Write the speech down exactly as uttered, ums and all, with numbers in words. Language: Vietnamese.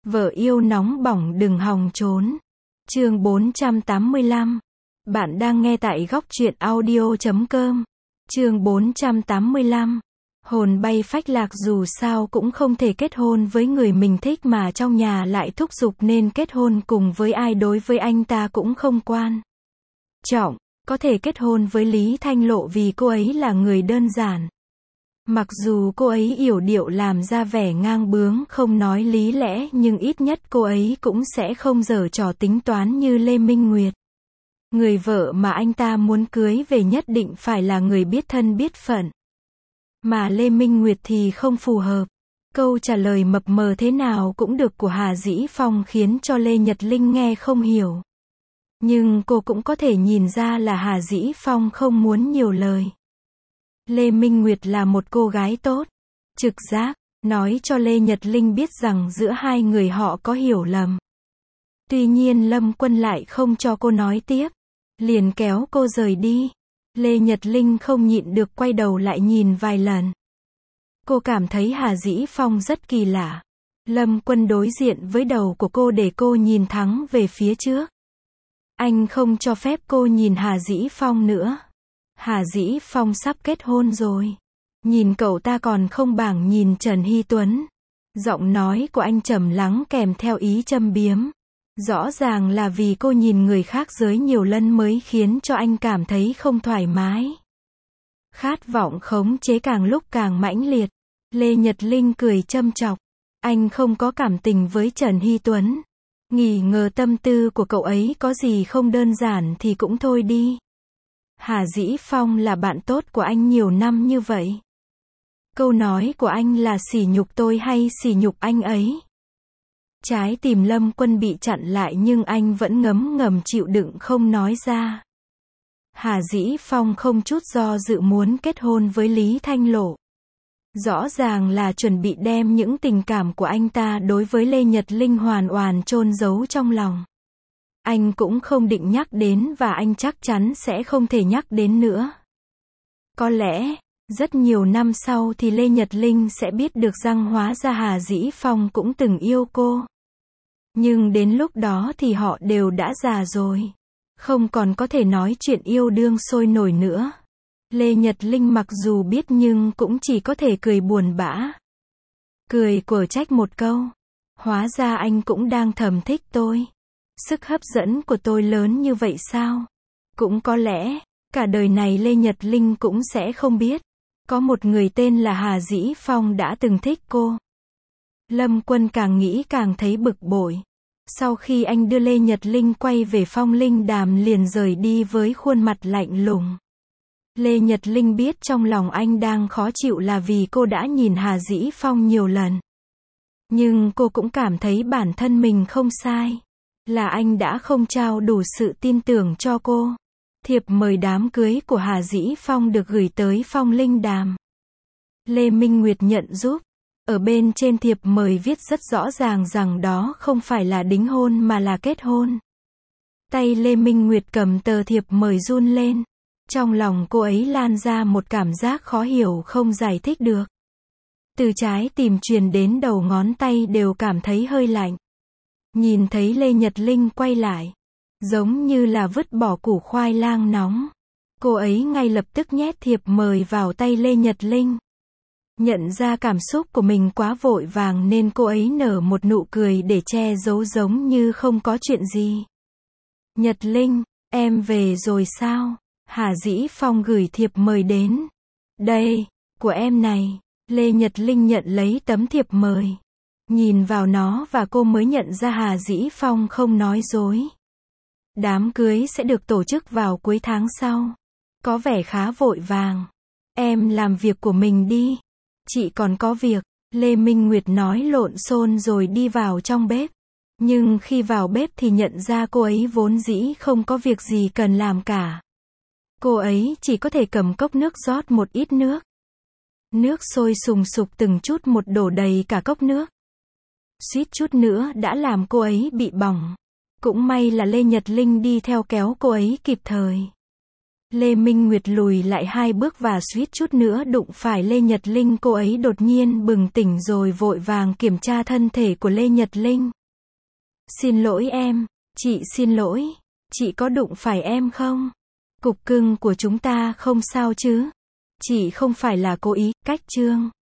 Vợ yêu nóng bỏng đừng hòng trốn. Chương bốn trăm tám mươi lăm. Bạn đang nghe tại góc truyện audio chấm com. Chương bốn trăm tám mươi lăm. Hồn bay phách lạc, dù sao cũng không thể kết hôn với người mình thích mà trong nhà lại thúc giục nên kết hôn cùng với ai, đối với anh ta cũng không quan trọng. Có thể kết hôn với Lý Thanh Lộ vì cô ấy là người đơn giản. Mặc dù cô ấy yểu điệu làm ra vẻ ngang bướng không nói lý lẽ, nhưng ít nhất cô ấy cũng sẽ không giở trò tính toán như Lê Minh Nguyệt. Người vợ mà anh ta muốn cưới về nhất định phải là người biết thân biết phận. Mà Lê Minh Nguyệt thì không phù hợp. Câu trả lời mập mờ thế nào cũng được của Hà Dĩ Phong khiến cho Lê Nhật Linh nghe không hiểu. Nhưng cô cũng có thể nhìn ra là Hà Dĩ Phong không muốn nhiều lời. Lê Minh Nguyệt là một cô gái tốt, trực giác, nói cho Lê Nhật Linh biết rằng giữa hai người họ có hiểu lầm. Tuy nhiên Lâm Quân lại không cho cô nói tiếp, liền kéo cô rời đi. Lê Nhật Linh không nhịn được quay đầu lại nhìn vài lần. Cô cảm thấy Hà Dĩ Phong rất kỳ lạ. Lâm Quân đối diện với đầu của cô để cô nhìn thẳng về phía trước. Anh không cho phép cô nhìn Hà Dĩ Phong nữa. Hà Dĩ Phong sắp kết hôn rồi. Nhìn cậu ta còn không bằng nhìn Trần Hy Tuấn. Giọng nói của anh trầm lắng kèm theo ý châm biếm. Rõ ràng là vì cô nhìn người khác giới nhiều lần mới khiến cho anh cảm thấy không thoải mái. Khát vọng khống chế càng lúc càng mãnh liệt. Lê Nhật Linh cười châm chọc. Anh không có cảm tình với Trần Hy Tuấn. Nghi ngờ tâm tư của cậu ấy có gì không đơn giản thì cũng thôi đi. Hà Dĩ Phong là bạn tốt của anh nhiều năm như vậy. Câu nói của anh là sỉ nhục tôi hay sỉ nhục anh ấy? Trái tim Lâm Quân bị chặn lại nhưng anh vẫn ngấm ngầm chịu đựng không nói ra. Hà Dĩ Phong không chút do dự muốn kết hôn với Lý Thanh Lộ. Rõ ràng là chuẩn bị đem những tình cảm của anh ta đối với Lê Nhật Linh hoàn toàn chôn giấu trong lòng. Anh cũng không định nhắc đến và anh chắc chắn sẽ không thể nhắc đến nữa. Có lẽ, rất nhiều năm sau thì Lê Nhật Linh sẽ biết được rằng hóa ra Hà Dĩ Phong cũng từng yêu cô. Nhưng đến lúc đó thì họ đều đã già rồi. Không còn có thể nói chuyện yêu đương sôi nổi nữa. Lê Nhật Linh mặc dù biết nhưng cũng chỉ có thể cười buồn bã. Cười quở trách một câu. Hóa ra anh cũng đang thầm thích tôi. Sức hấp dẫn của tôi lớn như vậy sao? Cũng có lẽ, cả đời này Lê Nhật Linh cũng sẽ không biết. Có một người tên là Hà Dĩ Phong đã từng thích cô. Lâm Quân càng nghĩ càng thấy bực bội. Sau khi anh đưa Lê Nhật Linh quay về Phong Linh Đàm liền rời đi với khuôn mặt lạnh lùng. Lê Nhật Linh biết trong lòng anh đang khó chịu là vì cô đã nhìn Hà Dĩ Phong nhiều lần. Nhưng cô cũng cảm thấy bản thân mình không sai. Là anh đã không trao đủ sự tin tưởng cho cô. Thiệp mời đám cưới của Hà Dĩ Phong được gửi tới Phong Linh Đàm. Lê Minh Nguyệt nhận giúp. Ở bên trên thiệp mời viết rất rõ ràng rằng đó không phải là đính hôn mà là kết hôn. Tay Lê Minh Nguyệt cầm tờ thiệp mời run lên. Trong lòng cô ấy lan ra một cảm giác khó hiểu không giải thích được. Từ trái tim truyền đến đầu ngón tay đều cảm thấy hơi lạnh. Nhìn thấy Lê Nhật Linh quay lại, giống như là vứt bỏ củ khoai lang nóng. Cô ấy ngay lập tức nhét thiệp mời vào tay Lê Nhật Linh. Nhận ra cảm xúc của mình quá vội vàng nên cô ấy nở một nụ cười để che giấu giống như không có chuyện gì. Nhật Linh, em về rồi sao? Hà Dĩ Phong gửi thiệp mời đến. Đây, của em này. Lê Nhật Linh nhận lấy tấm thiệp mời. Nhìn vào nó và cô mới nhận ra Hà Dĩ Phong không nói dối. Đám cưới sẽ được tổ chức vào cuối tháng sau. Có vẻ khá vội vàng. Em làm việc của mình đi. Chị còn có việc. Lê Minh Nguyệt nói lộn xộn rồi đi vào trong bếp. Nhưng khi vào bếp thì nhận ra cô ấy vốn dĩ không có việc gì cần làm cả. Cô ấy chỉ có thể cầm cốc nước rót một ít nước. Nước sôi sùng sục từng chút một đổ đầy cả cốc nước. Suýt chút nữa đã làm cô ấy bị bỏng. Cũng may là Lê Nhật Linh đi theo kéo cô ấy kịp thời. Lê Minh Nguyệt lùi lại hai bước và suýt chút nữa đụng phải Lê Nhật Linh. Cô ấy đột nhiên bừng tỉnh rồi vội vàng kiểm tra thân thể của Lê Nhật Linh. Xin lỗi em. Chị xin lỗi. Chị có đụng phải em không? Cục cưng của chúng ta không sao chứ? Chị không phải là cố ý, cách Trương.